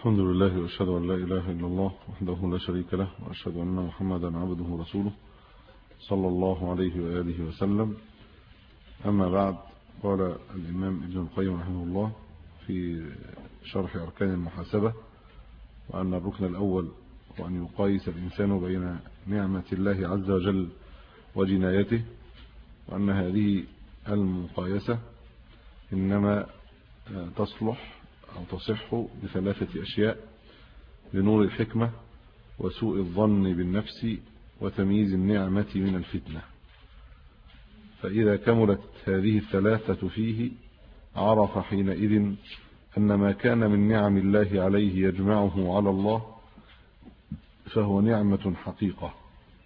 الحمد لله وأشهد أن لا إله إلا الله وحده لا شريك له وأشهد أن محمدا عبده ورسوله صلى الله عليه وآله وسلم. أما بعد، قال الإمام ابن القيم رحمه الله في شرح أركان المحاسبة: وأن الركن الأول هو أن يقايس الإنسان بين نعمة الله عز وجل وجنايته، وأن هذه المقايسة إنما تصلح أو تصح بثلاثة أشياء: لنور الحكمة، وسوء الظن بالنفس، وتمييز النعمة من الفتنة. فإذا كملت هذه الثلاثة فيه عرف حينئذ أن ما كان من نعم الله عليه يجمعه على الله فهو نعمة حقيقة.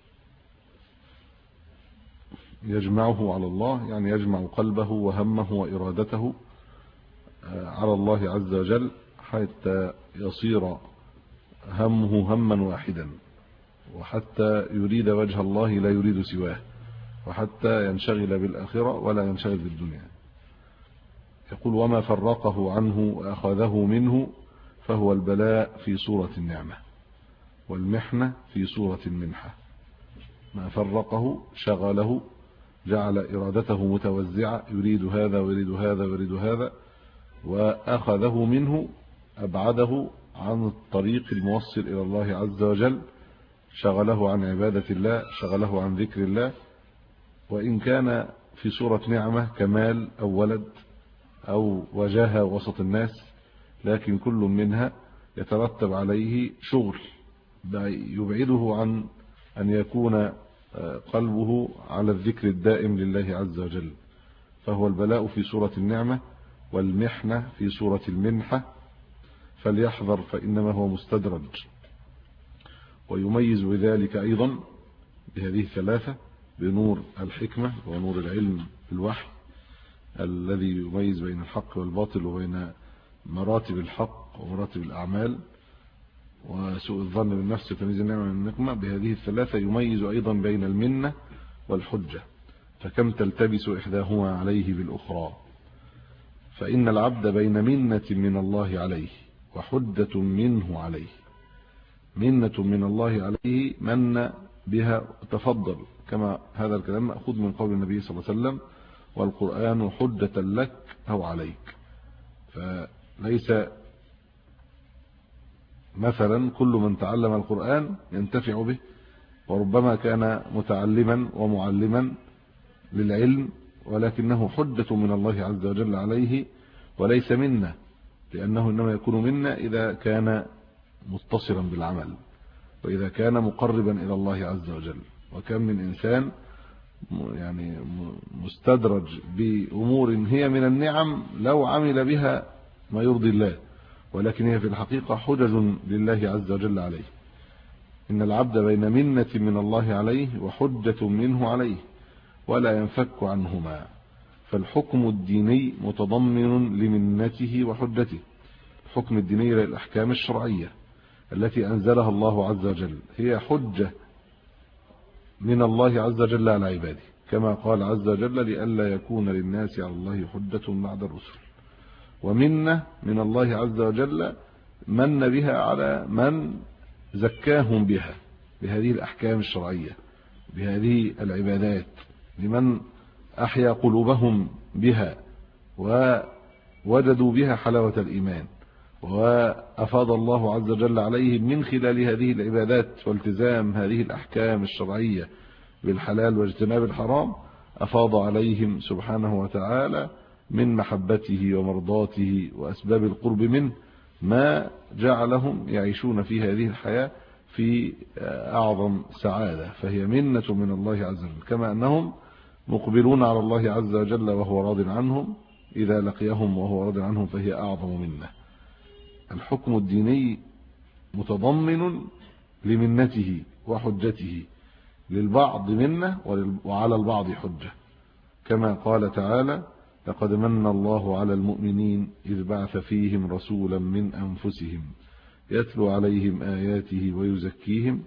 يجمعه على الله يعني يجمع قلبه وهمه وإرادته على الله عز وجل حتى يصير همه هما واحدا، وحتى يريد وجه الله لا يريد سواه، وحتى ينشغل بالآخرة ولا ينشغل بالدنيا. يقول: وما فرقه عنه وأخذه منه فهو البلاء في صورة النعمة، والمحنة في صورة المنحة. ما فرقه شغله، جعل إرادته متوزعة، يريد هذا ويريد هذا ويريد هذا، وأخذه منه أبعده عن الطريق الموصل إلى الله عز وجل، شغله عن عبادة الله، شغله عن ذكر الله. وإن كان في صورة نعمة كمال أو ولد أو وجاهة وسط الناس، لكن كل منها يترتب عليه شغل يبعده عن أن يكون قلبه على الذكر الدائم لله عز وجل. فهو البلاء في صورة النعمة، والمحنة في صورة المنحة، فليحذر فإنما هو مستدرج. ويميز بذلك أيضا بهذه الثلاثة: بنور الحكمة ونور العلم بالوحي الذي يميز بين الحق والباطل وبين مراتب الحق ومراتب الأعمال، وسوء الظن بالنفس وتمييز النعمة من النقمة. بهذه الثلاثة يميز أيضا بين المنة والحجة، فكم تلتبس إحداهما عليه بالأخرى. فإن العبد بين منة من الله عليه وحجة منه عليه. منة من الله عليه من بها تفضل، كما هذا الكلام مأخوذ من قول النبي صلى الله عليه وسلم: والقرآن حجة لك أو عليك. فليس مثلا كل من تعلم القرآن ينتفع به، وربما كان متعلما ومعلما للعلم، ولكنه حجة من الله عز وجل عليه وليس منا، لأنه إنما يكون منا إذا كان متصلا بالعمل، وإذا كان مقربا إلى الله عز وجل. وكم من إنسان يعني مستدرج بأمور هي من النعم لو عمل بها ما يرضي الله، ولكن هي في الحقيقة حجج لله عز وجل عليه. إن العبد بين منة من الله عليه وحجة منه عليه ولا ينفك عنهما. فالحكم الديني متضمن لمنته وحجته. الحكم الديني للأحكام الشرعية التي أنزلها الله عز وجل هي حجة من الله عز وجل على عباده، كما قال عز وجل: لئلا يكون للناس على الله حجة بعد الرسل. ومنة من الله عز وجل من بها على من زكاهم بها، بهذه الأحكام الشرعية، بهذه العبادات، لمن أحيا قلوبهم بها ووجدوا بها حلاوة الإيمان، وأفاض الله عز وجل عليهم من خلال هذه العبادات والتزام هذه الأحكام الشرعية بالحلال واجتناب الحرام. أفاض عليهم سبحانه وتعالى من محبته ومرضاته وأسباب القرب منه ما جعلهم يعيشون في هذه الحياة في أعظم سعادة، فهي منة من الله عز وجل. كما أنهم مقبلون على الله عز وجل وهو راض عنهم، إذا لقيهم وهو راض عنهم فهي أعظم منة. الحكم الديني متضمن لمنته وحجته، للبعض منة وعلى البعض حجة، كما قال تعالى: لقد من الله على المؤمنين إذ بعث فيهم رسولا من أنفسهم يتلو عليهم آياته ويزكيهم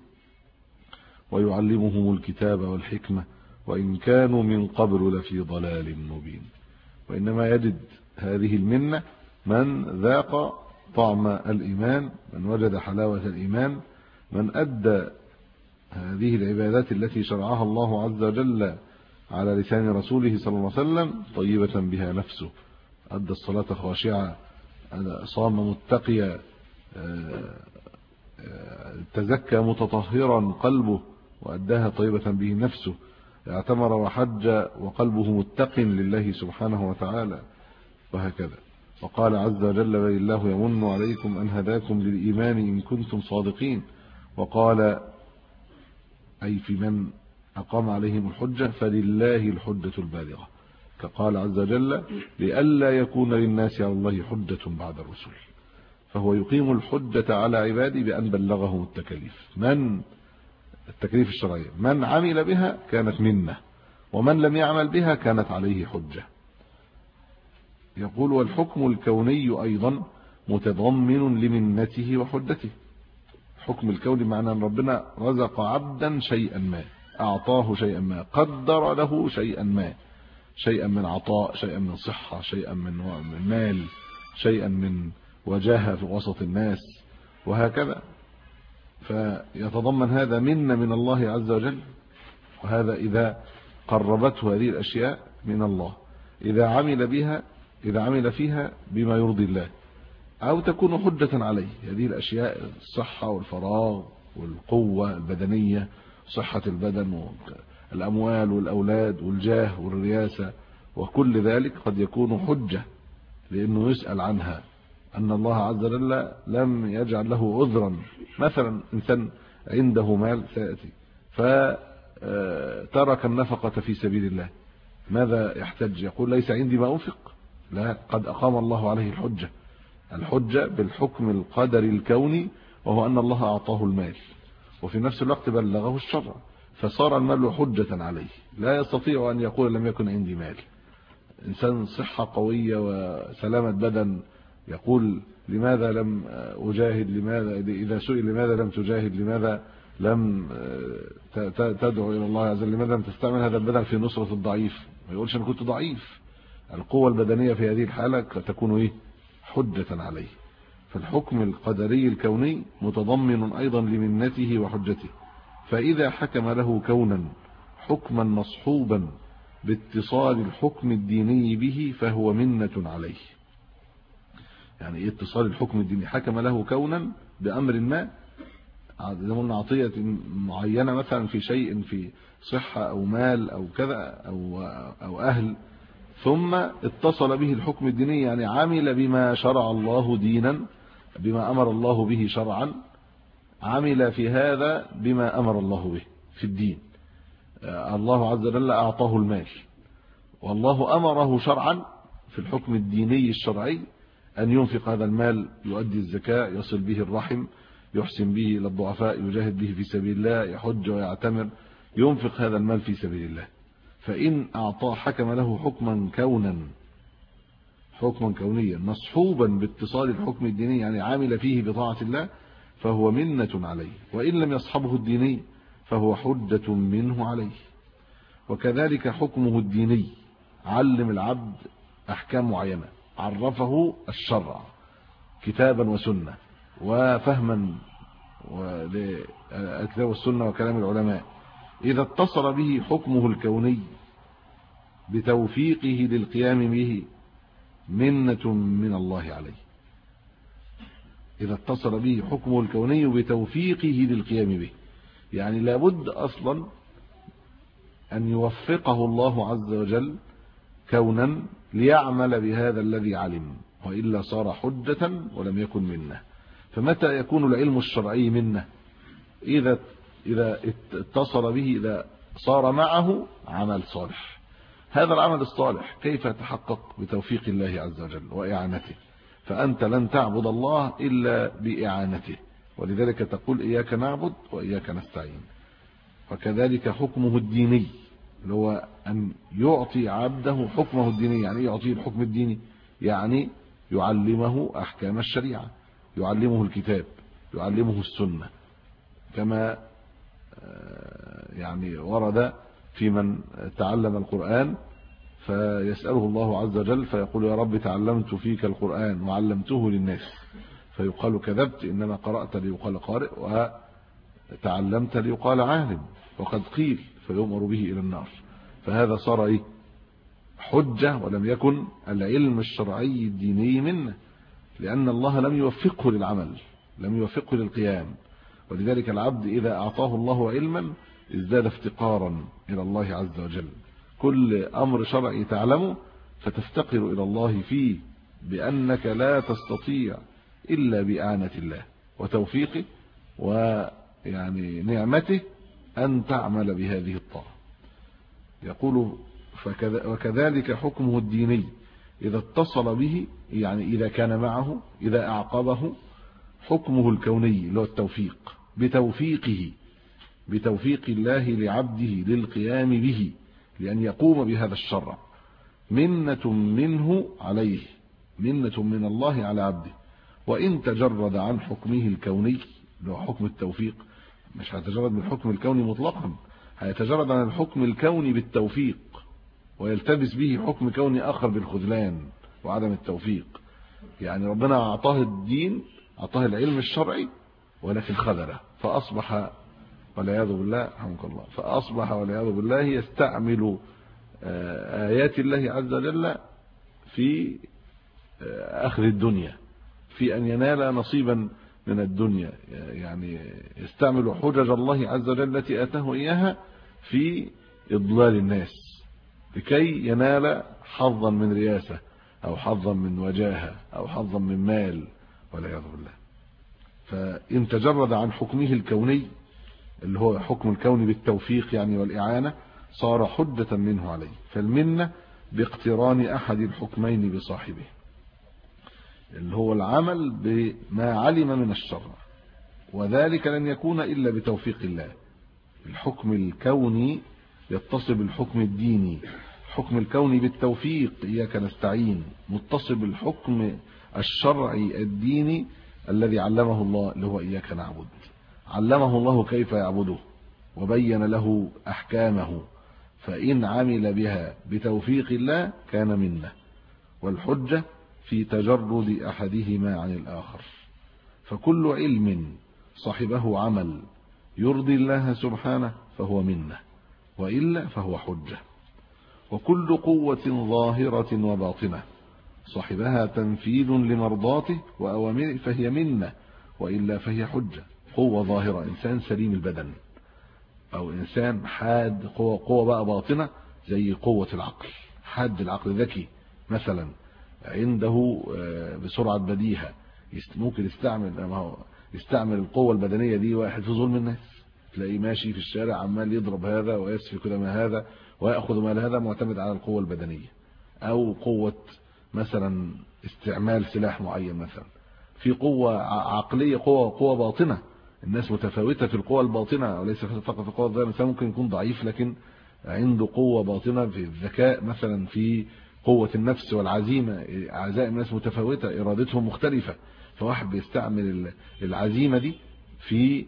ويعلمهم الكتاب والحكمة وإن كانوا من قبل لفي ضلال مبين. وإنما يجد هذه المنة من ذاق طعم الإيمان، من وجد حلاوة الإيمان، من أدى هذه العبادات التي شرعها الله عز وجل على لسان رسوله صلى الله عليه وسلم طيبة بها نفسه، أدى الصلاة خاشعة، صام متقيا، تزكى متطهرا قلبه وأداها طيبة به نفسه، اعتمر وحج وقلبه متق لله سبحانه وتعالى، وهكذا. وقال عز وجل: بل الله يمن عليكم أن هداكم للإيمان إن كنتم صادقين. وقال أي في من أقام عليهم الحجة: فلله الحجة البالغة. فقال عز وجل: لئلا يكون للناس على الله حجة بعد الرسل. فهو يقيم الحجة على عباده بأن بلغهم التكاليف، من التكاليف الشرعية، من عمل بها كانت منه، ومن لم يعمل بها كانت عليه حجة. يقول: والحكم الكوني أيضا متضمن لمنته وحجته. حكم الكون معنى أن ربنا رزق عبدا شيئا ما، أعطاه شيئا ما، قدر له شيئا ما، شيئا من عطاء، شيئا من صحة، شيئا من مال، شيئا من وجاهة في وسط الناس، وهكذا. فيتضمن هذا منة من الله عز وجل، وهذا إذا قربته هذه الأشياء من الله، إذا عمل فيها بما يرضي الله، أو تكون حجة عليه. هذه الأشياء: الصحة والفراغ والقوة البدنية، صحة البدن والأموال والأولاد والجاه والرياسة، وكل ذلك قد يكون حجة لأنه يسأل عنها، أن الله عز وجل لم يجعل له عذرا. مثلا إنسان عنده مال سيأتي فترك النفقة في سبيل الله، ماذا يحتج؟ يقول: ليس عندي ما أنفق. لا، قد أقام الله عليه الحجة بالحكم القدري الكوني، وهو أن الله أعطاه المال، وفي نفس الوقت بلغه الشرع، فصار المال حجة عليه. لا يستطيع أن يقول: لم يكن عندي مال. إنسان صحة قوية وسلامة بدن يقول: لماذا لم أجاهد؟ لماذا إذا سئل لماذا لم تجاهد؟ لماذا لم تدعو إلى الله عز وجل؟ لماذا لم تستعمل هذا البدن في نصرة الضعيف؟ ما يقولش أنا كنت ضعيف. القوة البدنية في هذه الحالة تكون حجة عليه. فالحكم القدري الكوني متضمن أيضا لمنته وحجته. فإذا حكم له كونا حكما مصحوبا باتصال الحكم الديني به فهو منة عليه. يعني اتصال الحكم الديني، حكم له كونا بأمر ما، زي عطية معينة مثلا في شيء، في صحة أو مال أو كذا أو أهل، ثم اتصل به الحكم الديني، يعني عمل بما شرع الله دينا، بما أمر الله به شرعا، عمل في هذا بما أمر الله به في الدين. الله عز وجل أعطاه المال، والله أمره شرعا في الحكم الديني الشرعي أن ينفق هذا المال، يؤدي الزكاة، يصل به الرحم، يحسن به إلى الضعفاء، يجاهد به في سبيل الله، يحج ويعتمر، ينفق هذا المال في سبيل الله. فإن أعطاه حكم له حكما كونيا مصحوبا باتصال الحكم الديني، يعني عامل فيه بطاعة الله، فهو منة عليه. وإن لم يصحبه الديني فهو حجة منه عليه. وكذلك حكمه الديني، علم العبد أحكام معينة، عرفه الشرع كتابا وسنة وفهما للكتاب والسنة وكلام العلماء. إذا اتصل به حكمه الكوني بتوفيقه للقيام به منة من الله عليه. إذا اتصل به حكمه الكوني بتوفيقه للقيام به، يعني لابد أصلا أن يوفقه الله عز وجل كونا ليعمل بهذا الذي علم، وإلا صار حجة ولم يكن منه. فمتى يكون العلم الشرعي منه؟ إذا اتصل به، إذا صار معه عمل صالح. هذا العمل الصالح كيف يتحقق؟ بتوفيق الله عز وجل وإعانته. فأنت لن تعبد الله إلا بإعانته، ولذلك تقول: إياك نعبد وإياك نستعين. وكذلك حكمه الديني، اللي هو أن يعطي عبده حكمه الديني. يعني يعطيه الحكم الديني، يعني يعلمه أحكام الشريعة، يعلمه الكتاب، يعلمه السنة، كما يعني ورد في من تعلم القرآن فيسأله الله عز وجل فيقول: يا رب تعلمت فيك القرآن وعلمته للناس. فيقال كذبت، إنما قرأت ليقال قارئ وتعلمت ليقال عالم، وقد قيل فيؤمر به إلى النار. فهذا صار إيه؟ حجة، ولم يكن العلم الشرعي الديني منه، لأن الله لم يوفقه للعمل، لم يوفقه للقيام. ولذلك العبد إذا أعطاه الله علما ازداد افتقارا إلى الله عز وجل. كل أمر شرعي تعلمه فتفتقر إلى الله فيه، بأنك لا تستطيع إلا بإعانة الله وتوفيقه ويعني نعمته أن تعمل بهذه الطاعة. يقول وكذلك حكمه الديني إذا اتصل به، يعني إذا كان معه، إذا أعقبه، حكمه الكوني اللي هو التوفيق، بتوفيق الله لعبده للقيام به، لأن يقوم بهذا الشرع. منة منه عليه، منة من الله على عبده. وإن تجرد عن حكمه الكوني اللي هو حكم التوفيق، مش هيتجرد من الحكم الكوني مطلقا، هيتجرد عن الحكم الكوني بالتوفيق، ويلتبس به حكم كوني آخر بالخذلان وعدم التوفيق. يعني ربنا أعطاه الدين، أعطاه العلم الشرعي، ولكن خذله، فأصبح والعياذ بالله رحمك الله، فأصبح والعياذ بالله يستعمل آيات الله عز وجل في أخذ الدنيا، في أن ينال نصيبا من الدنيا. يعني يستعمل حجج الله عز وجل التي آتاه إياها في إضلال الناس، لكي ينال حظا من رياسة أو حظا من وجاهة أو حظا من مال والعياذ بالله. فإن تجرد عن حكمه الكوني اللي هو حكم الكون بالتوفيق يعني والإعانة، صار حجة منه عليه. فالمنة باقتران أحد الحكمين بصاحبه، اللي هو العمل بما علم من الشرع، وذلك لن يكون إلا بتوفيق الله. الحكم الكوني يتصل بالحكم الديني، الحكم الكوني بالتوفيق إياك نستعين، متصل بالحكم الشرعي الديني الذي علمه الله اللي هو إياك نعبد. علمه الله كيف يعبده وبين له أحكامه، فإن عمل بها بتوفيق الله كان منه. والحجة في تجرد أحدهما عن الآخر. فكل علم صاحبه عمل يرضي الله سبحانه فهو منه، وإلا فهو حجة. وكل قوة ظاهرة وباطنة صاحبها تنفيذ لمرضاته وأوامره فهي منه، وإلا فهي حجة. قوة ظاهرة، إنسان سليم البدن، أو إنسان حاد، قوة بقى باطنة زي قوة العقل، حاد العقل، ذكي مثلا، عنده بسرعة بديهة، ممكن يستعمل القوة البدنية دي واحد في ظلم الناس. تلاقيه ماشي في الشارع عمال يضرب هذا ويسفك دم هذا ويأخذ مال هذا، معتمد على القوة البدنية. أو قوة مثلا استعمال سلاح معين مثلا. في قوة عقلية، قوة باطنة، الناس متفاوتة في القوة الباطنة، وليس فقط في القوة الظاهرة. الإنسان ممكن يكون ضعيف لكن عنده قوة باطنة في الذكاء مثلا، في قوة النفس والعزيمة. عزائم الناس متفاوتة، إرادتهم مختلفة، فواحد بيستعمل العزيمة دي في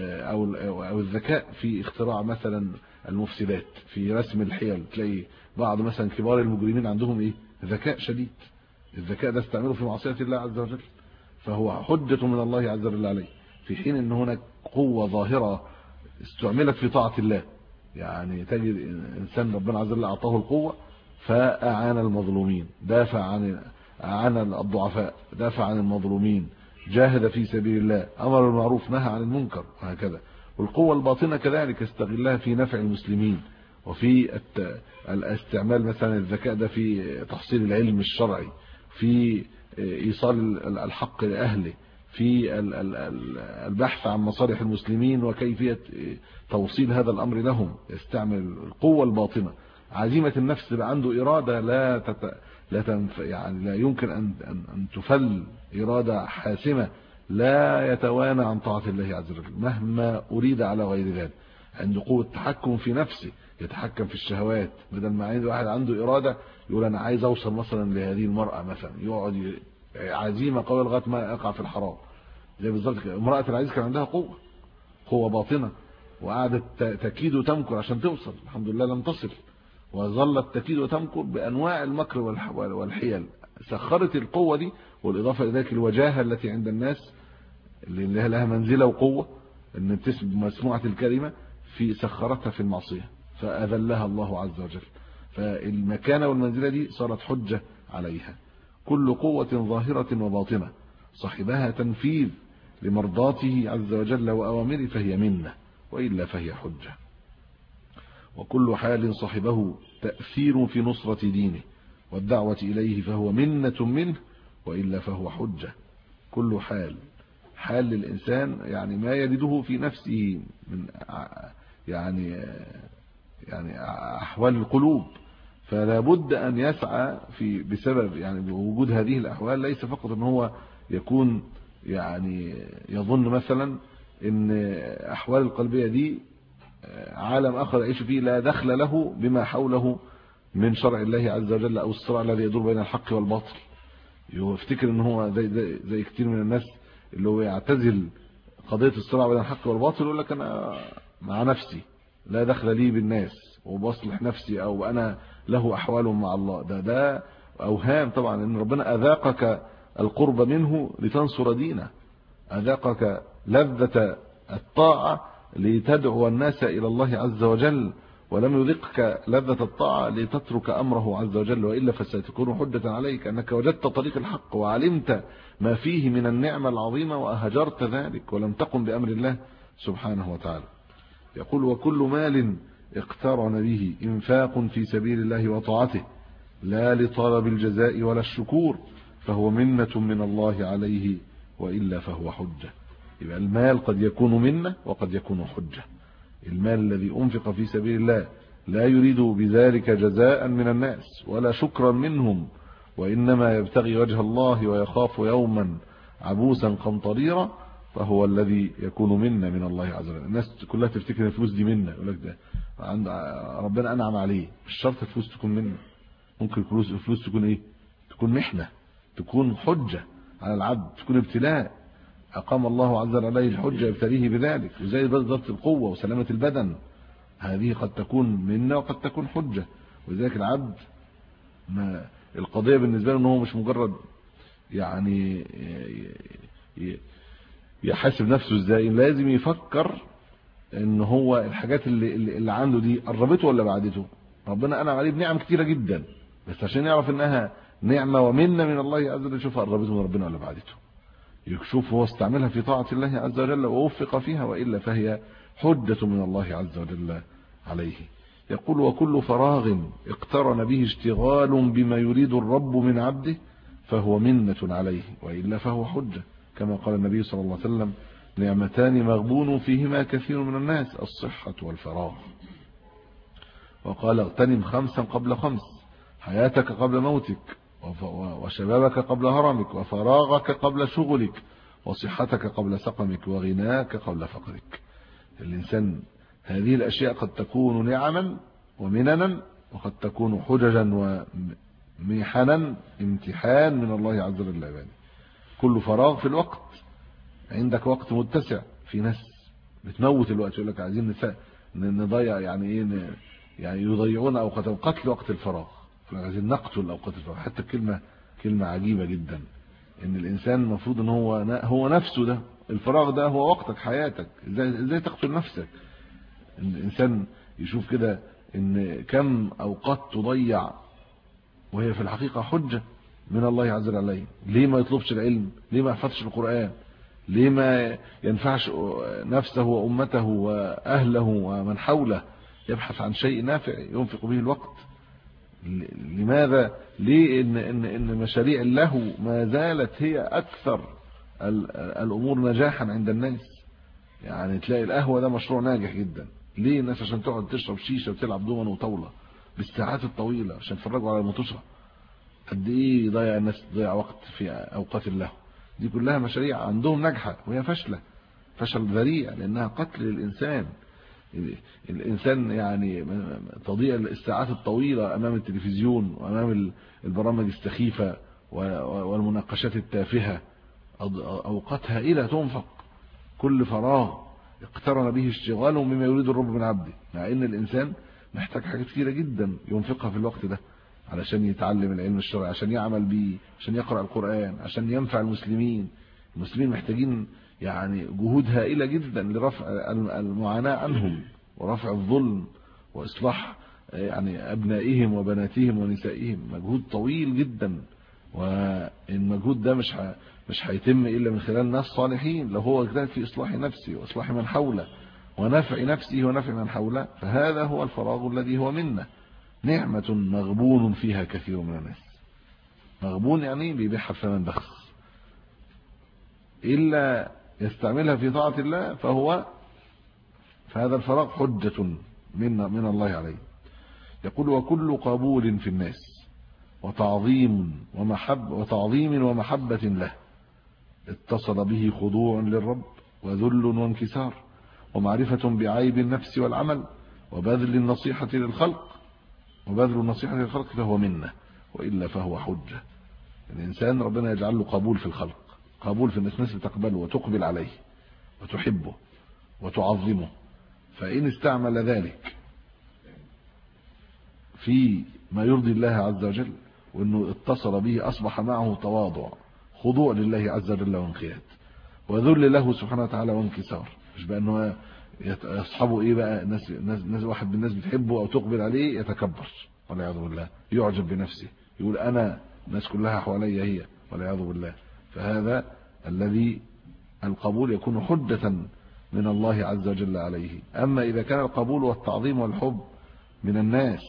أو الذكاء في اختراع مثلا المفسدات، في رسم الحيل. تلاقي بعض مثلا كبار المجرمين عندهم إيه؟ ذكاء شديد. الذكاء ده استعمله في معصية الله عز وجل، فهو حجة من الله عز وجل عليه. في حين ان هناك قوة ظاهرة استعملت في طاعة الله. يعني تجد انسان ربنا عز وجل اعطاه القوة فاعان المظلومين، دافع عن الضعفاء، دافع عن المظلومين، جاهد في سبيل الله، امر بالمعروف، نهى عن المنكر، وهكذا. والقوة الباطنة كذلك استغلها في نفع المسلمين، وفي الاستعمال مثلا الذكاء ده في تحصيل العلم الشرعي، في ايصال الحق لاهله، في البحث عن مصالح المسلمين وكيفية توصيل هذا الأمر لهم. يستعمل القوة الباطنة. عزيمة النفس بقى عنده إرادة يعني لا يمكن أن تفل، إرادة حاسمة، لا يتوانى عن طاعة الله عز وجل مهما أريد على غير ذلك. عنده قوة تحكم في نفسه، يتحكم في الشهوات. بدل ما عنده واحد عنده إرادة يقول أنا عايز أوصل مثلا لهذه المرأة مثلا، يقعد عزيمة قوية لغاية ما يقع في الحرام. زي بالظبط امرأة العزيز كان عندها قوة باطنة، وقعدت تكيد وتمكر عشان توصل، الحمد لله لم تصل، وظلت تكيد وتمكر بأنواع المكر والحيل سخرت القوة دي، والإضافة إلى ذلك الوجاهة التي عند الناس اللي لها منزلة وقوة ان مسموعة الكلمة في سخرتها في المعصية فأذلها الله عز وجل. فالمكانة والمنزلة دي صارت حجة عليها. كل قوة ظاهرة وباطنة صاحبها تنفيذ لمرضاته عز وجل وأوامره فهي منة، وإلا فهي حجة. وكل حال صاحبه تأثير في نصرة دينه والدعوة إليه فهو منة منه، وإلا فهو حجة. كل حال للإنسان يعني ما يجده في نفسه من يعني أحوال القلوب، فلا بد أن يسعى بسبب يعني وجود هذه الأحوال. ليس فقط أن هو يكون يعني يظن مثلا أن أحوال القلبية دي عالم آخر يعيش فيه لا دخل له بما حوله من شرع الله عز وجل أو الصراع الذي يدور بين الحق والباطل. يفتكر ان هو زي كتير من الناس اللي هو يعتزل قضية الصراع بين الحق والباطل، يقول لك انا مع نفسي لا دخل لي بالناس وبصلح نفسي، او انا له احوال مع الله. ده اوهام طبعا، ان ربنا اذاقك القرب منه لتنصر دينه، اذاقك لذة الطاعة لتدعو الناس الى الله عز وجل، ولم يذقك لذة الطاعة لتترك أمره عز وجل، وإلا فستكون حجة عليك أنك وجدت طريق الحق وعلمت ما فيه من النعمة العظيمة وأهجرت ذلك ولم تقم بأمر الله سبحانه وتعالى. يقول: وكل مال اقترن به إنفاق في سبيل الله وطاعته لا لطلب الجزاء ولا الشكور فهو منة من الله عليه، وإلا فهو حجة. يبقى المال قد يكون منة وقد يكون حجة. المال الذي أنفق في سبيل الله لا يريد بذلك جزاء من الناس ولا شكرا منهم، وإنما يبتغي وجه الله ويخاف يوما عبوسا قمطريرا، فهو الذي يكون منا من الله عز وجل. الناس كلها تفتكر الفلوس دي منا، يقول لك ده عند ربنا أنعم عليه. مش شرط الفلوس تكون منا، ممكن الفلوس تكون ايه؟ تكون محنة، تكون حجة على العبد، تكون ابتلاء أقام الله عز وجل عليه الحجة يبتليه بذلك. وزي ضبط القوة وسلامة البدن، هذه قد تكون منة وقد تكون حجة. وذلك العبد ما القضية بالنسبة له أنه مش مجرد يعني يحاسب نفسه ازاي، لازم يفكر ان هو الحاجات اللي عنده دي قربته ولا بعدته. ربنا أنعم عليه بنعم كتيرة جدا، بس عشان يعرف انها نعمة ومنة من الله عز وجل يشوف قربته من ربنا ولا بعدته، يشوف هو استعملها في طاعة الله عز وجل ووفق فيها، وإلا فهي حجة من الله عز وجل عليه. يقول: وكل فراغ اقترن به اشتغال بما يريد الرب من عبده فهو منة عليه، وإلا فهو حجة. كما قال النبي صلى الله عليه وسلم: نعمتان مغبون فيهما كثير من الناس، الصحة والفراغ. وقال: اغتنم 5 قبل 5، حياتك قبل موتك، وشبابك قبل هرمك، وفراغك قبل شغلك، وصحتك قبل سقمك، وغناك قبل فقرك. الإنسان هذه الأشياء قد تكون نعما ومننا، وقد تكون حججا ومحنا، امتحان من الله عز وجل لعباده. كل فراغ في الوقت، عندك وقت متسع. في ناس بتموت الوقت، يقول لك عايزين نضيع يعني ايه، يعني يضيعون اوقاتهم، قتل وقت الفراغ، عايزين نقتل اوقات الفراغ. حتى كلمه عجيبه جدا، ان الانسان المفروض ان هو نفسه ده الفراغ ده هو وقتك، حياتك. ازاي تقتل نفسك؟ ان الانسان يشوف كده ان كم اوقات تضيع وهي في الحقيقه حجه من الله عز وجل عليه. ليه ما يطلبش العلم؟ ليه ما يحفظش القرآن؟ ليه ما ينفعش نفسه وأمته وأهله ومن حوله؟ يبحث عن شيء نافع ينفق به الوقت. لماذا؟ ليه إن مشاريع اللهو ما زالت هي أكثر الأمور نجاحا عند الناس؟ يعني تلاقي القهوة ده مشروع ناجح جدا. ليه؟ الناس عشان تقعد تشرب شيشة وتلعب دومنة وطاولة بالساعات الطويلة عشان يتفرجوا على المطوشة. قد ايه يضيع الناس، تضيع وقت في اوقات اللهو. دي كلها مشاريع عندهم ناجحه وهي فاشله، فشل ذريع، لانها قتل للانسان. الانسان يعني تضيع الساعات الطويله امام التلفزيون وامام البرامج السخيفه والمناقشات التافهه، اوقات هائله تنفق. كل فراغ اقترن به اشتغال بما يريد الرب من عبده، مع ان الانسان محتاج حاجات كثيره جدا ينفقها في الوقت ده علشان يتعلم العلم الشرعي، عشان يعمل بيه، عشان يقرأ القرآن، عشان ينفع المسلمين. المسلمين محتاجين يعني جهود هائلة جدا لرفع المعاناة عنهم ورفع الظلم وإصلاح يعني أبنائهم وبناتهم ونسائهم. مجهود طويل جدا، والمجهود ده مش هيتم إلا من خلال ناس صالحين. لو هو اجتهد في إصلاح نفسه وإصلاح من حوله ونفع نفسه ونفع من حوله، فهذا هو الفراغ الذي هو منا. نعمة مغبون فيها كثير من الناس. مغبون يعني بيبيعها بثمن بخس، إلا يستعملها في طاعة الله فهذا الفراغ حجة من الله عليه. يقول وكل قبول في الناس وتعظيم ومحبة له اتصل به خضوع للرب وذل وانكسار ومعرفة بعيب النفس والعمل وبذل النصيحة للخلق فهو منه، وإلا فهو حجة. الإنسان ربنا يجعل له قبول في الخلق، قبول في الناس بتقبله وتقبل عليه وتحبه وتعظمه. فإن استعمل ذلك في ما يرضي الله عز وجل، وأنه اتصل به أصبح معه تواضع، خضوع لله عز وجل وانقياد، وذل له سبحانه وتعالى وانكسار. مش بأنه يصحبه ايه بقى ناس واحد من الناس بتحبه او تقبل عليه يتكبر والعياذ بالله، يعجب بنفسه، يقول انا الناس كلها حواليا هي، والعياذ بالله. فهذا الذي القبول يكون حجة من الله عز وجل عليه. اما اذا كان القبول والتعظيم والحب من الناس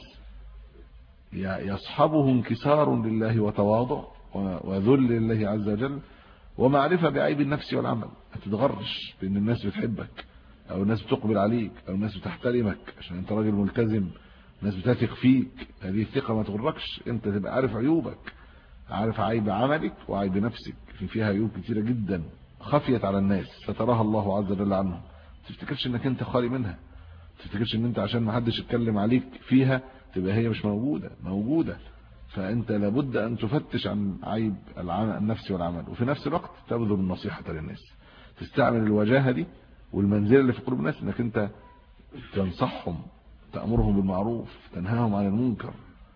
يصحبه انكسار لله وتواضع وذل لله عز وجل ومعرفة بعيب النفس والعمل، ما تتغرش بان الناس بتحبك او الناس بتقبل عليك او الناس بتحترمك عشان انت راجل ملتزم، الناس بتثق فيك. هذه الثقة ما تغركش، انت تبقى عارف عيوبك، عارف عيب عملك وعيب نفسك، فيها عيوب كتيرة جدا خفيت على الناس ستراها الله عز وجل عنهم. ما تفتكرش انك انت خالي منها، ما تفتكرش ان انت عشان ما حدش يتكلم عليك فيها تبقى هي مش موجودة. فانت لابد ان تفتش عن عيب النفس والعمل، وفي نفس الوقت تبذل النصيحة للناس، تستعمل الوجاهة دي والمنزلة اللي في قلوب الناس انك انت تنصحهم، تأمرهم بالمعروف، تنهاهم عن المنكر،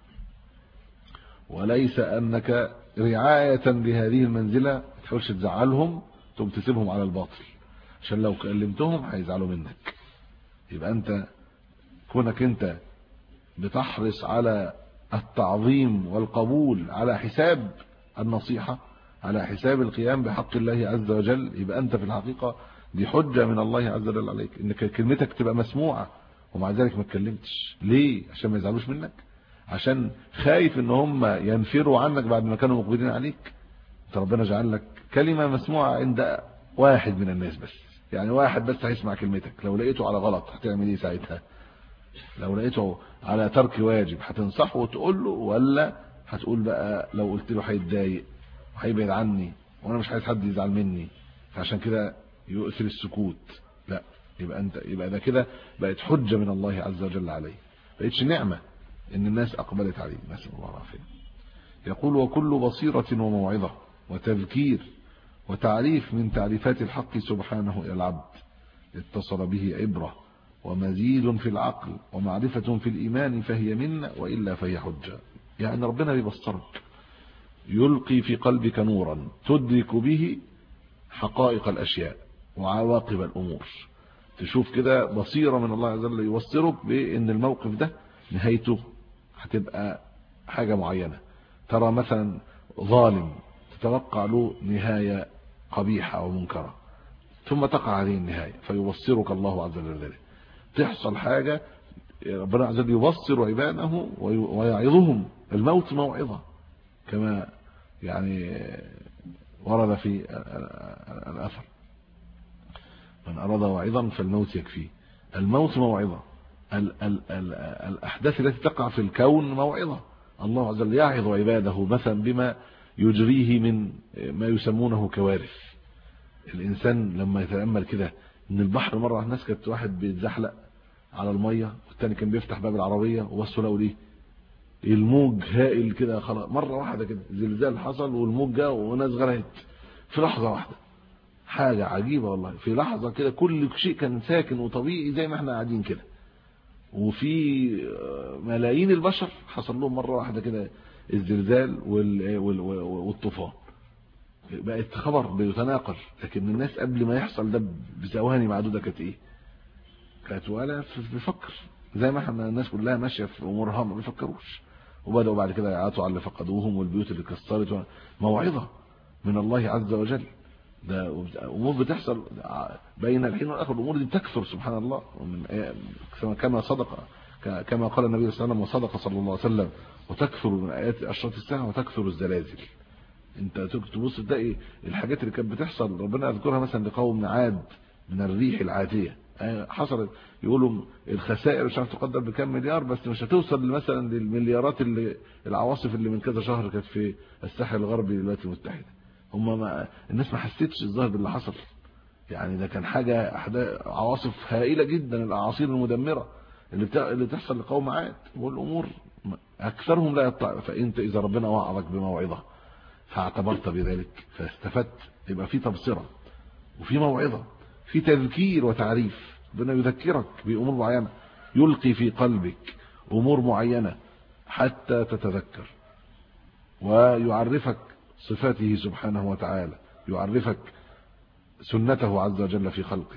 وليس انك رعاية لهذه المنزلة ما تحاولش تزعلهم ثم تسيبهم على الباطل، عشان لو كلمتهم هيزعلوا منك. يبقى انت كونك انت بتحرص على التعظيم والقبول على حساب النصيحة، على حساب القيام بحق الله عز وجل، يبقى انت في الحقيقة دي حجة من الله عز وجل عليك، انك كلمتك تبقى مسموعة ومع ذلك ما اتكلمتش. ليه؟ عشان ما يزعلوش منك، عشان خايف ان هم ينفروا عنك بعد ما كانوا مقبلين عليك. انت ربنا جعل لك كلمة مسموعة عند واحد من الناس بس، يعني واحد بس هيسمع كلمتك. لو لقيته على غلط هتعمل ايه ساعتها؟ لو لقيته على ترك واجب هتنصحه وتقول له، ولا هتقول بقى لو قلت له هيتضايق وهيبعد عني وانا مش عايز حد يزعل مني فعشان كده يؤثر السكوت؟ لا، يبقى ده كده بقت حجة من الله عز وجل عليه، بقتش نعمة ان الناس اقبلت عليه. نسأل الله العافية. يقول وكل بصيرة وموعظة وتذكير وتعريف من تعريفات الحق سبحانه إلى العبد اتصل به عبرة ومزيد في العقل ومعرفة في الإيمان فهي منا، وإلا فهي حجة. يعني ربنا بيبصرك، يلقي في قلبك نورا تدرك به حقائق الأشياء وعواقب الأمور. تشوف كده بصيرة من الله عز وجل يوصرك بأن الموقف ده نهايته هتبقى حاجة معينة. ترى مثلا ظالم تتوقع له نهاية قبيحة ومنكرة، ثم تقع هذه النهاية فيبصرك الله عز وجل ذلك. تحصل حاجة ربنا عز وجل يبصر عباده ويعظهم. الموت موعظة كما يعني ورد في الأثر، من أراد وعظا فالموت يكفيه. الموت موعظة، الأحداث التي تقع في الكون موعظة. الله عز وجل يعظ عباده مثلا بما يجريه من ما يسمونه كوارث. الإنسان لما يتأمل كده ان البحر مرة الناس كانت واحد بيتزحلق على المية والتاني كان بيفتح باب العربية وبصوا لقوا ليه الموج هائل كده، خلاص مرة واحدة كده زلزال حصل والموج جاء وناس غرقت في لحظة واحدة. حاجة عجيبة والله، في لحظة كده كل شيء كان ساكن وطبيعي زي ما احنا قاعدين كده، وفي ملايين البشر حصل لهم مرة واحدة كده الزلزال والطوفان، بقت خبر بيتناقل. لكن الناس قبل ما يحصل ده بثواني معدودة كانت ايه؟ كانت ولا بيفكر، زي ما احنا الناس كلها ماشية في امورها ما بيفكروش، وبدأوا بعد كده يعاتوا على اللي فقدوهم والبيوت اللي اتكسرت. موعظة من الله عز وجل، ده امور بتحصل بين الحين والاخر. الامور دي بتكثر سبحان الله، كما قال النبي صلى الله عليه وسلم وصدق صلى الله عليه وسلم، وتكثر من ايات اشراط الساعه وتكثر الزلازل. انت تبص تلاقي الحاجات اللي كانت بتحصل ربنا يذكرها مثلا لقوم عاد من الريح العاتيه، حصلت يقولوا الخسائر مش عارف تقدر بكام مليار، بس مش هتوصل مثلا للمليارات اللي العواصف اللي من كذا شهر كانت في الساحل الغربي للولايات المتحده. الناس ما حسيتش الظاهر باللي حصل، يعني ده كان حاجه عواصف هائله جدا، الاعاصير المدمره اللي تحصل لقوم عاد. والامور اكثرهم لا يطلع. فانت اذا ربنا وعظك بموعظه فاعتبرت بذلك فاستفدت، يبقى في تبصره وفي موعظه، في تذكير وتعريف. ربنا يذكرك بامور معينه، يلقي في قلبك امور معينه حتى تتذكر، ويعرفك صفاته سبحانه وتعالى، يعرفك سنته عز وجل في خلقه،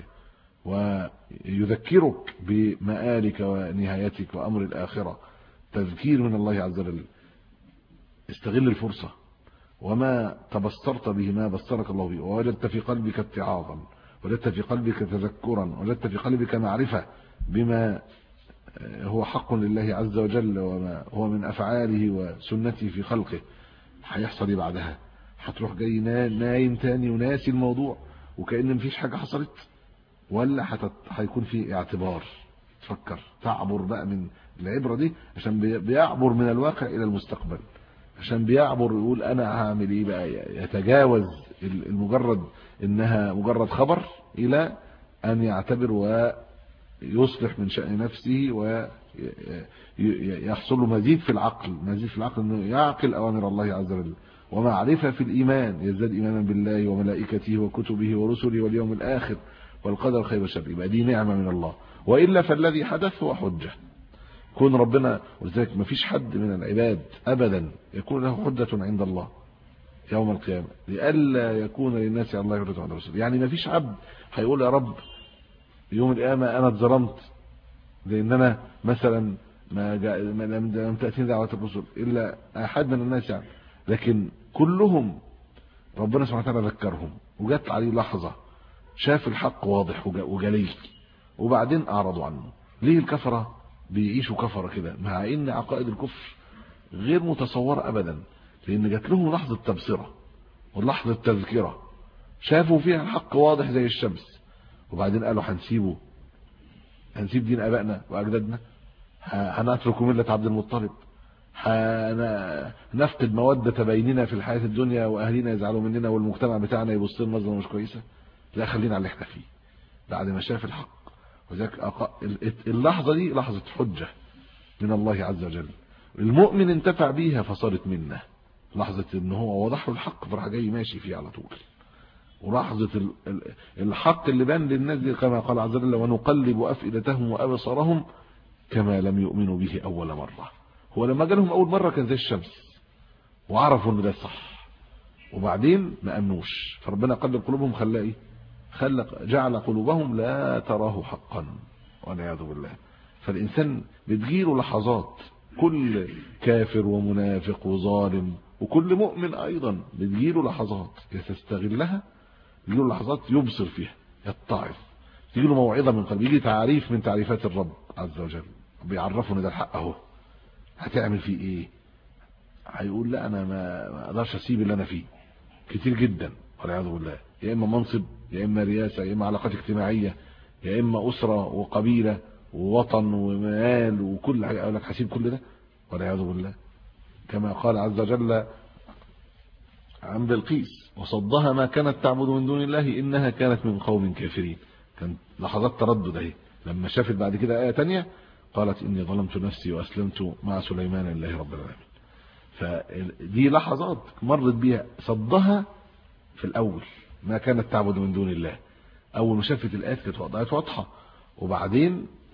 ويذكرك بمآلك ونهايتك وأمر الآخرة. تذكير من الله عز وجل. استغل الفرصة، وما تبصرت به ما بصرك الله به، ووجدت في قلبك اتعاظا، وجدت في قلبك تذكرا، وجدت في قلبك معرفة بما هو حق لله عز وجل وما هو من أفعاله وسنته في خلقه. هيحصل بعدها هتروح جاي نايم تاني وناسي الموضوع وكأن مفيش حاجة حصلت، ولا هيكون في اعتبار، تفكر تعبر بقى من العبرة دي، عشان بيعبر من الواقع إلى المستقبل، عشان بيعبر يقول أنا هعمل إيه بقى، يتجاوز المجرد إنها مجرد خبر إلى أن يعتبر ويصلح من شأن نفسه، ويحصل له مزيد في العقل إنه يعقل أوامر الله عز وجل، ومعرفة في الإيمان، يزداد إيمانا بالله وملائكته وكتبه ورسله واليوم الآخر والقدر خير وشر. يبقى دي نعمة من الله، وإلا فالذي حدث هو حجة. كون ربنا، ولذلك ما فيش حد من العباد أبدا يكون له حجة عند الله يوم القيامة، لئلا يكون للناس على الله حجة عند الرسول. يعني ما فيش عبد هيقول يا رب يوم القيامة أنا اتظلمت لأن أنا مثلا لم تأتيني دعوة الرسل، إلا أحد من الناس يعني. لكن كلهم ربنا سبحانه وتعالى ذكرهم، وجت عليه لحظة شاف الحق واضح وجلي، وبعدين أعرضوا عنه. ليه الكفرة بيعيشوا كفرة كده مع ان عقائد الكفر غير متصورة ابدا؟ لان جات لهم لحظة تبصرة ولحظة تذكرة، شافوا فيها الحق واضح زي الشمس، وبعدين قالوا هنسيب دين ابائنا واجدادنا، هنترك ملة عبد المطلب، هنفقد مودة بيننا في الحياة الدنيا واهلنا يزعلوا مننا والمجتمع بتاعنا يبص لنا نظرة مش كويسة. لا، خلينا على اللي احنا فيه بعد ما شاف الحق. وذلك اللحظة دي لحظة حجة من الله عز وجل، المؤمن انتفع بيها فصارت منه. لحظة ان هو وضح له الحق فراح جاي ماشي فيه على طول. ولحظة الحق اللي بان للناس دي كما قال عز وجل ونقلب أفئدتهم وأبصارهم كما لم يؤمنوا به أول مرة. هو لما جالهم أول مرة كان زي الشمس وعرفوا ان ده صح، وبعدين ما أمنوش، فربنا قلب قلوبهم خلاه ايه؟ جعل قلوبهم لا تراه حقا والعياذ بالله. فالإنسان بتجيله لحظات، كل كافر ومنافق وظالم وكل مؤمن أيضا بتجيله لحظات يستغلها، بتجيله لحظات يبصر فيها يتعظ، تجيله موعظة من قلب، يجي تعريف من تعريفات الرب عز وجل بيعرفوا ان ده الحق اهو، هتعمل فيه ايه؟ هيقول لا انا ما اقدرش اسيب اللي انا فيه كتير جدا والعياذ بالله، يا اما منصب يا اما رياسة يا اما علاقات اجتماعية يا اما اسرة وقبيلة ووطن ومال وكل حاجة، اقول لك هسيب كل ده والعياذ بالله. كما قال عز وجل عن بلقيس وصدها ما كانت تعبد من دون الله انها كانت من قوم كافرين. كان لحظات تردد اهي، لما شافت بعد كده آية تانية قالت اني ظلمت نفسي واسلمت مع سليمان لله رب العالمين. فدي لحظات مرت بيها، صدها في الاول ما كانت تعبد من دون الله، اول ما شافت الايات كانت واضحه، وبعدين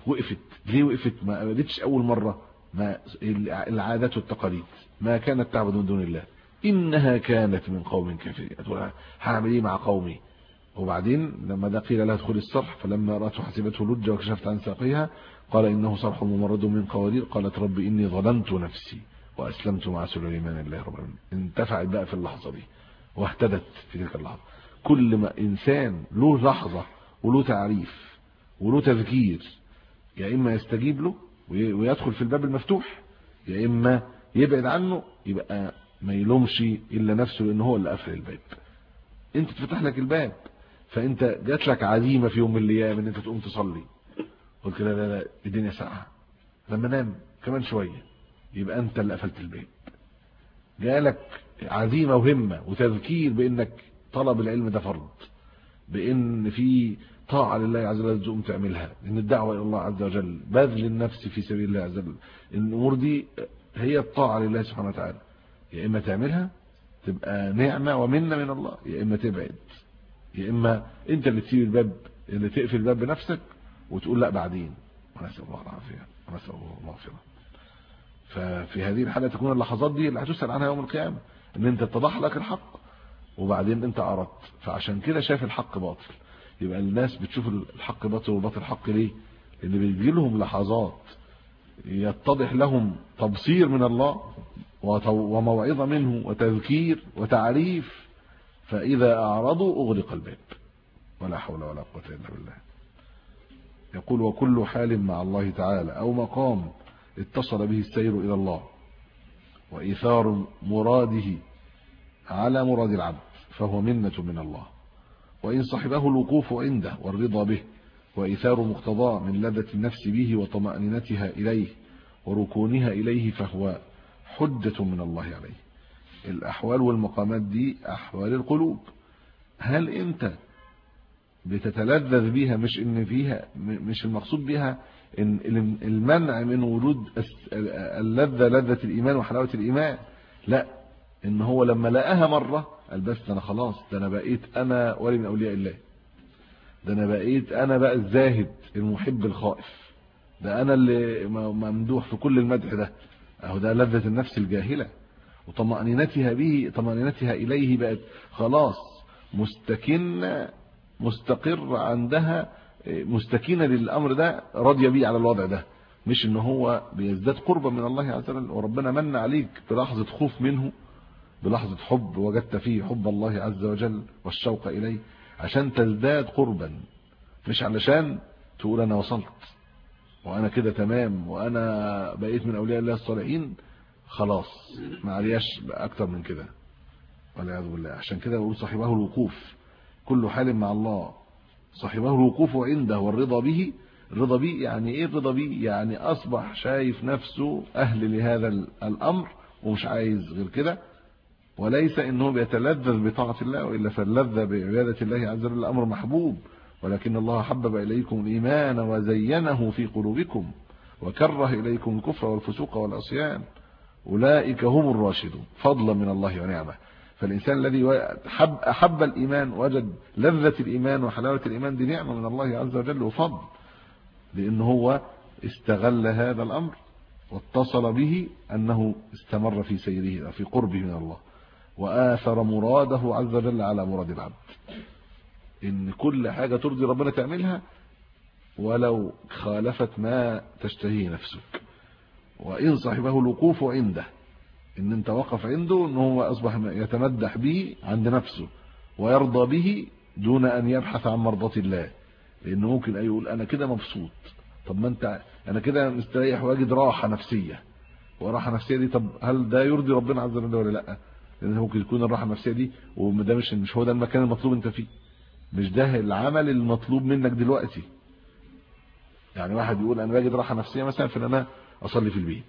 وقفت. ليه وقفت؟ ما قالتش اول مره ما العادات والتقاليد، ما كانت تعبد من دون الله، انها كانت من قوم كافرين. هتقول هعمل ايه مع قومي؟ وبعدين لما ده قيل لها ادخلي الصرح، فلما راته حسبته لجة وكشفت عن ساقيها قال انه صرح ممرد من قوارير، قالت رب اني ظلمت نفسي واسلمت مع سليمان لله رب العالمين. انتفعت بقى في اللحظه دي واهتدت في تلك اللحظه. كل ما انسان له لحظه وله تعريف وله تذكير، يا اما يستجيب له ويدخل في الباب المفتوح، يا اما يبعد عنه، يبقى ما يلومش الا نفسه لان هو اللي قفل الباب. انت تفتح لك الباب، فانت جات لك عزيمه في يوم من الايام ان انت تقوم تصلي، قلت لا لا لا الدنيا ساعه لما نام كمان شويه، يبقى انت اللي قفلت الباب. جالك عزيمه وهمه وتذكير بانك طلب العلم ده فرض، بان في طاعه لله عز وجل تقوم تعملها، ان الدعوه الى الله عز وجل، بذل النفس في سبيل الله عز وجل، الامور دي هي الطاعه لله سبحانه وتعالى. يا اما تعملها تبقى نعمه ومنه من الله، يا اما تبعد، يا اما انت اللي تسيب الباب، اللي تقفل الباب بنفسك وتقول لا بعدين. ونسال الله العافيه ونسال الله المغفره. ففي هذه الحاله تكون اللحظات دي اللي هتسال عنها يوم القيامه، ان انت اتضح لك الحق وبعدين انت اردت، فعشان كده شاف الحق باطل. يبقى الناس بتشوف الحق باطل والباطل حق ليه؟ لان بيجي لهم لحظات يتضح لهم تبصير من الله وموعظه منه وتذكير وتعريف، فاذا اعرضوا اغلق الباب. ولا حول ولا قوه الا بالله. يقول وكل حال مع الله تعالى او مقام اتصل به السير الى الله وايثار مراده على مراد العبد فهو منة من الله، وإن صحبه الوقوف عنده والرضا به وإيثار مقتضاه من لذة النفس به وطمأنينتها إليه وركونها إليه فهو حجة من الله عليه. الأحوال والمقامات دي أحوال القلوب. هل أنت بتتلذذ بها؟ مش إن فيها، مش المقصود بها إن المنع من وجود اللذة، لذة الإيمان وحلاوة الإيمان، لا، ان هو لما لقاها مره قال بس انا خلاص، ده انا بقيت انا ولي من اولياء الله، ده انا بقيت انا بقى الزاهد المحب الخائف، ده انا اللي ممدوح في كل المدح ده. اهو ده لذة النفس الجاهله. وطمأنينتها به، طمأنينتها اليه، بقت خلاص مستكنه مستقر عندها، مستكينه للامر ده، راضيه بيه على الوضع ده، مش ان هو بيزداد قربا من الله عز وجل. وربنا من عليك بلحظه خوف منه، بلحظة حب وجدت فيه حب الله عز وجل والشوق إليه، عشان تزداد قربا، مش علشان تقول أنا وصلت وأنا كده تمام وأنا بقيت من أولياء الله الصالحين خلاص ما علياش أكتر من كده، والعياذ بالله. عشان كده يقول صاحبه الوقوف، كل حال مع الله صاحبه الوقوف عنده والرضا به. الرضا به يعني إيه؟ الرضا به يعني أصبح شايف نفسه أهل لهذا الأمر ومش عايز غير كده، وليس انه بيتلذذ بطاعه الله، والا فاللذة بعباده الله عز وجل امر محبوب، ولكن الله حبب اليكم الايمان وزينه في قلوبكم وكره اليكم الكفر والفسوق والعصيان اولئك هم الراشدون فضلا من الله ونعمه. فالانسان الذي احب الايمان وجد لذة الايمان وحلاوه الايمان، دي نعمه من الله عز وجل وفضل، لان هو استغل هذا الامر واتصل به، انه استمر في سيره في قربه من الله وآثر مراده عز وجل على مراد العبد. ان كل حاجة ترضي ربنا تعملها ولو خالفت ما تشتهيه نفسك. وإن صاحبه الوقوف عنده، ان انت وقف عنده، ان هو اصبح يتمدح به عند نفسه ويرضى به دون ان يبحث عن مرضات الله، لانه ممكن يقول انا كده مبسوط. طب ما انت انا كده مستريح واجد راحة نفسية، وراحة نفسية دي طب هل ده يرضي ربنا عز وجل ولا لا؟ لان ممكن يكون الراحه النفسيه دي وده مش هو ده المكان المطلوب انت فيه، مش ده العمل المطلوب منك دلوقتي. يعني واحد يقول انا باجي راحه نفسيه مثلا في ان انا اصلي في البيت.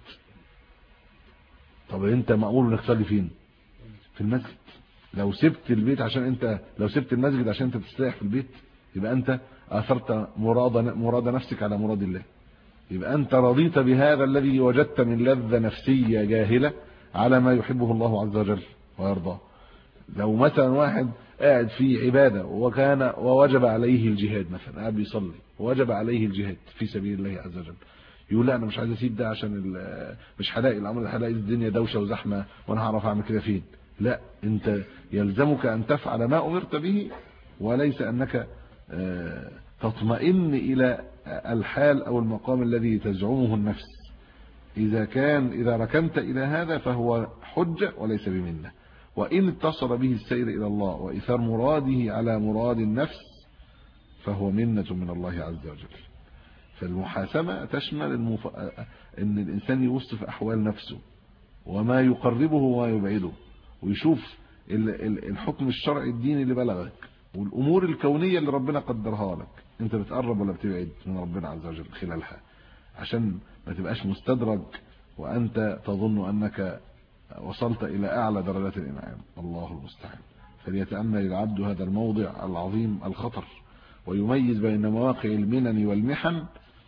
طب انت مأمور انك تصلي فين؟ في المسجد. لو سبت البيت عشان انت، لو سبت المسجد عشان انت تستريح في البيت، يبقى انت اثرت مراد نفسك على مراد الله، يبقى انت رضيت بهذا الذي وجدت من لذة نفسية جاهلة على ما يحبه الله عز وجل ويرضاه. لو مثلا واحد قاعد في عبادة وكان ووجب عليه الجهاد مثلا، قاعد بيصلي وجب عليه الجهاد في سبيل الله عز وجل، يقول لا انا مش عايز اسيب ده عشان مش هلاقي الامر، هلاقي الدنيا دوشه وزحمه وانا هعرف اعمل كده فين. لا، انت يلزمك ان تفعل ما امرت به، وليس انك تطمئن الى الحال او المقام الذي تزعمه النفس. اذا ركنت الى هذا فهو حجه وليس بمنه، وان اتصل به السير الى الله وايثار مراده على مراد النفس فهو منه من الله عز وجل. فالمحاسبه تشمل ان الانسان يبص في احوال نفسه وما يقربه وما يبعده، ويشوف الحكم الشرعي الديني اللي بلغك والامور الكونيه اللي ربنا قدرها لك، انت بتقرب ولا بتبعد من ربنا عز وجل خلالها، عشان ما تبقاش مستدرج وانت تظن انك وصلت الى اعلى درجات الانعام. الله المستعان. فليتامل العبد هذا الموضع العظيم الخطر، ويميز بين مواقع المنن والمحن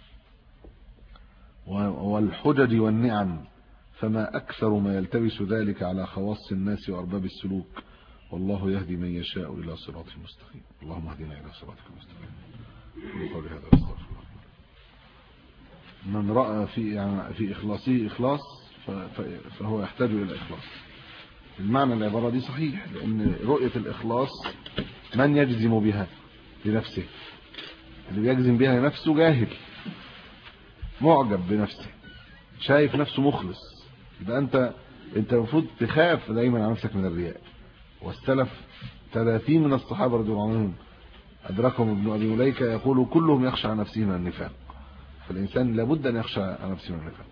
والحجج والنعم، فما أكثر ما يلتبس ذلك على خواص الناس وأرباب السلوك. والله يهدي من يشاء إلى صراط مستقيم. اللهم اهدنا إلى صراطك المستقيم. قولي هذا واستغفر الله. من رأى في إخلاصه إخلاص فهو يحتاج إلى إخلاص. المعنى العبارة دي صحيح، لأن رؤية الإخلاص من يجزم بها لنفسه، اللي بيجزم بها لنفسه جاهل معجب بنفسه شايف نفسه مخلص. يبقى انت المفروض تخاف دايما على نفسك من الرياء. والسلف 30 من الصحابه رضي الله عنهم ادركهم ابن ابي مليكه يقول كلهم يخشى على نفسه من النفاق. فالانسان لابد ان يخشى على نفسه من النفاق.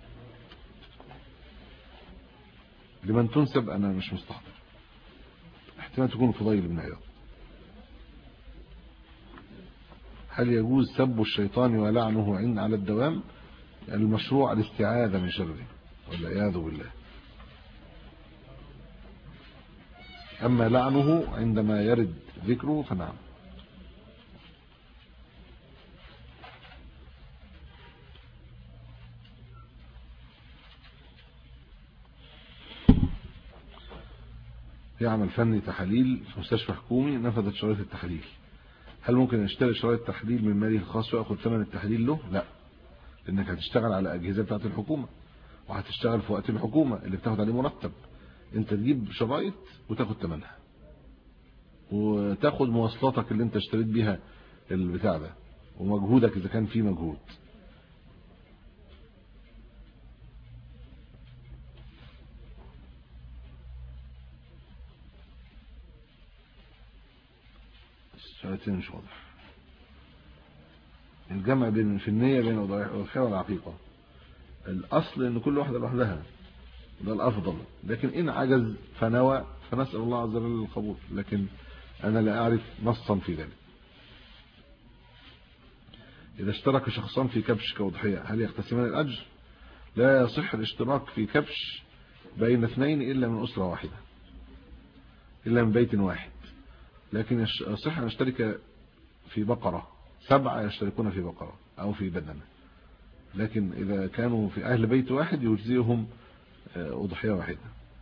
لمن تنسب انا مش مستحضر، احتمال تكون فضيل بن عياض. هل يجوز سب الشيطان ولعنه على الدوام؟ المشروع الاستعاذة من شره والعياذ بالله. أما لعنه عندما يرد ذكره فنعم. يعمل فني تحاليل في مستشفى حكومي، نفذت شرايط التحاليل. هل ممكن يشتري شرايط التحليل من ماله الخاص ويأخذ ثمن التحليل له؟ لا، لأنك هتشتغل على أجهزة بتاعت الحكومة وهتشتغل في وقت الحكومة اللي بتاخد عليه مرتب. انت تجيب شرايط وتاخد ثمنها وتاخد مواصلاتك اللي انت اشتريت بيها البتاع ده ومجهودك إذا كان فيه مجهود. الشرايطين مش واضح. الجمع في النية بين الأضحية والعقيقة، الأصل إن كل واحدة لوحدها ده الأفضل، لكن إن عجز فنوى فنسأل الله عز وجل القبول، لكن أنا لا أعرف نصا في ذلك. إذا اشترك شخصان في كبش كأضحية هل يقتسمان الأجر؟ لا يصح الاشتراك في كبش بين اثنين إلا من أسرة واحدة، إلا من بيت واحد. لكن يصح أن نشترك في بقرة، 7 يشتركون في بقرة أو في بدنة، لكن إذا كانوا في أهل بيت واحد يجزئهم أضحية واحدة.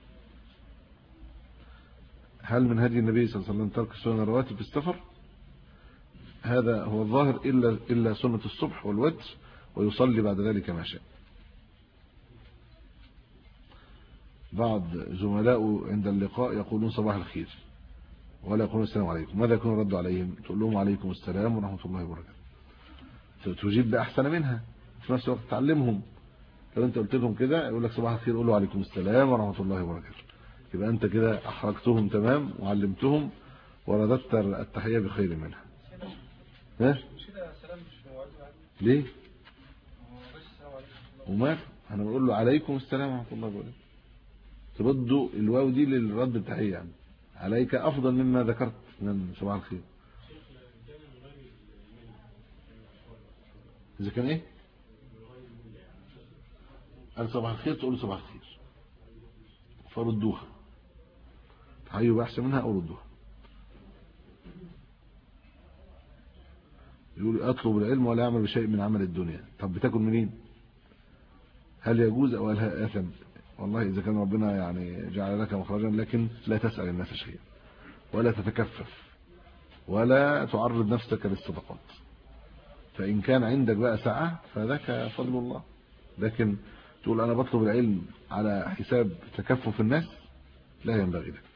هل من هدي النبي صلى الله عليه وسلم ترك سنن الرواتب في السفر؟ هذا هو الظاهر، إلا سنة الصبح والوتر، ويصلي بعد ذلك ما شاء. بعض زملاء عند اللقاء يقولون صباح الخير ولا يقولون السلام عليكم، ماذا يكون الرد عليهم؟ تقول لهم عليكم السلام ورحمة الله وبركاته، تجيب بأحسن منها، في نفس الوقت تعلمهم. لو انت قلت لهم كده يقول لك صباح الخير، قول له عليكم السلام ورحمة الله وبركاته، يبقى انت كده احرجتهم تمام وعلمتهم ورددت التحية بخير منها. ها؟ ليه؟ وما انا بقول له عليكم السلام ورحمة الله وبركاته، تردوا الواو دي للرد التحية، يعني عليك افضل مما ذكرت من صباح الخير. اذا كان ايه قال صباح الخير تقول له صباح الخير فردوها، تحيوا بأحسن منها او ردوها. يقول اطلب العلم ولا يعمل بشيء من عمل الدنيا. طب بتاكل منين؟ هل يجوز او هل آثم؟ والله اذا كان ربنا يعني جعل لك مخرجا، لكن لا تسأل الناس شيئا ولا تتكفف ولا تعرض نفسك للصدقات. فإن كان عندك بقى سعة فذاك فضل الله. لكن تقول أنا بطلب العلم على حساب تكفف الناس، لا ينبغي لك.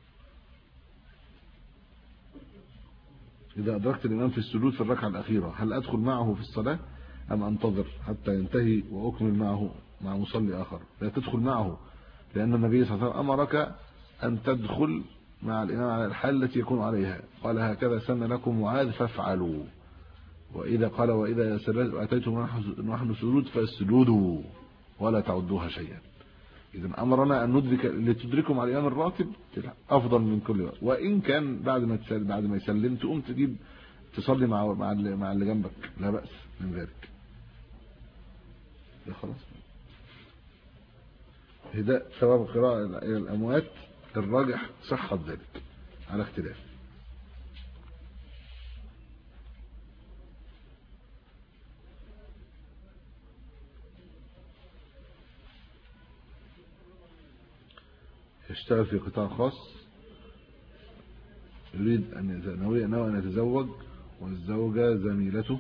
إذا أدركت الإمام في السجود في الركعة الأخيرة، هل أدخل معه في الصلاة أم أنتظر حتى ينتهي وأكمل معه مع مصلي آخر؟ لا تدخل معه، لأن النبي صلى الله عليه وسلم أمرك أن تدخل مع الإمام على الحال التي يكون عليها. قال هكذا سن لكم معاذ فافعلوا. وإذا قال وإذا أتيتم نحن سجود فاسجدوا ولا تعدوها شيئا. إذا أمرنا أن ندرك لتدركوا مع الإمام الراتب أفضل من كل وقت. وإن كان بعد ما يسلم تقوم تجيب تصلي مع اللي جنبك، لا بأس من ذلك. ده خلاص. هداء ثواب القراءة إلى الأموات الراجح صحة ذلك على اختلاف. يشتغل في قطاع خاص، يريد أن يتزوج والزوجة زميلته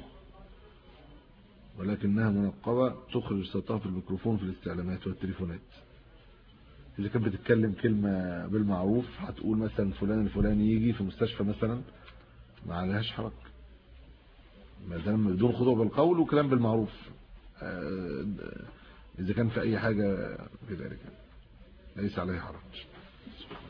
ولكنها منقبة تخرج صوتها في الميكروفون في الاستعلامات والتليفونات. إذا كانت بتتكلم كلمة بالمعروف هتقول مثلا فلان الفلاني يجي في مستشفى مثلا، ما عليهاش حرج ما دام بدون خضوع بالقول وكلام بالمعروف. إذا كان في أي حاجة في ذلك ليس عليه حرج.